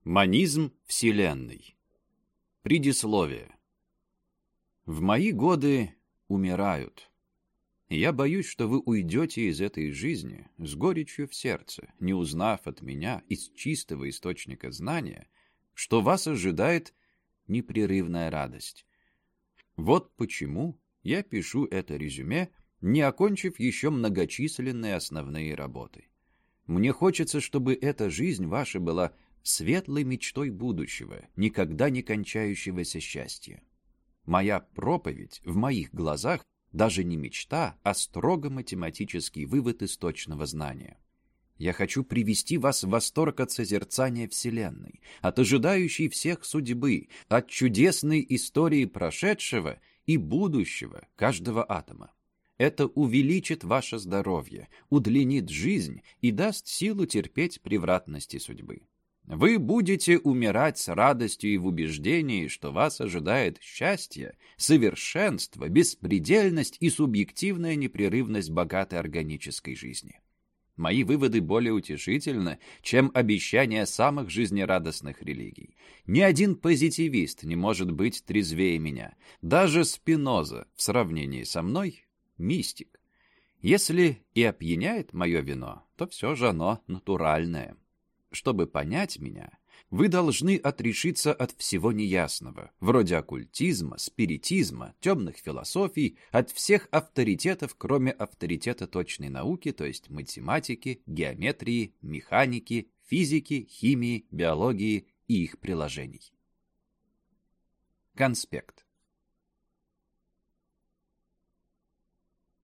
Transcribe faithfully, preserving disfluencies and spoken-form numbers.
Монизм Вселенной. Предисловие. В мои годы умирают. И я боюсь, что вы уйдете из этой жизни с горечью в сердце, не узнав от меня из чистого источника знания, что вас ожидает непрерывная радость. Вот почему я пишу это резюме, не окончив еще многочисленные основные работы. Мне хочется, чтобы эта жизнь ваша была светлой мечтой будущего, никогда не кончающегося счастья. Моя проповедь в моих глазах даже не мечта, а строго математический вывод из точного знания. Я хочу привести вас в восторг от созерцания Вселенной, от ожидающей всех судьбы, от чудесной истории прошедшего и будущего каждого атома. Это увеличит ваше здоровье, удлинит жизнь и даст силу терпеть превратности судьбы. Вы будете умирать с радостью и в убеждении, что вас ожидает счастье, совершенство, беспредельность и субъективная непрерывность богатой органической жизни. Мои выводы более утешительны, чем обещания самых жизнерадостных религий. Ни один позитивист не может быть трезвее меня. Даже Спиноза в сравнении со мной — мистик. Если и опьяняет мое вино, то все же оно натуральное. Чтобы понять меня, вы должны отрешиться от всего неясного, вроде оккультизма, спиритизма, темных философий, от всех авторитетов, кроме авторитета точной науки, то есть математики, геометрии, механики, физики, химии, биологии и их приложений. Конспект.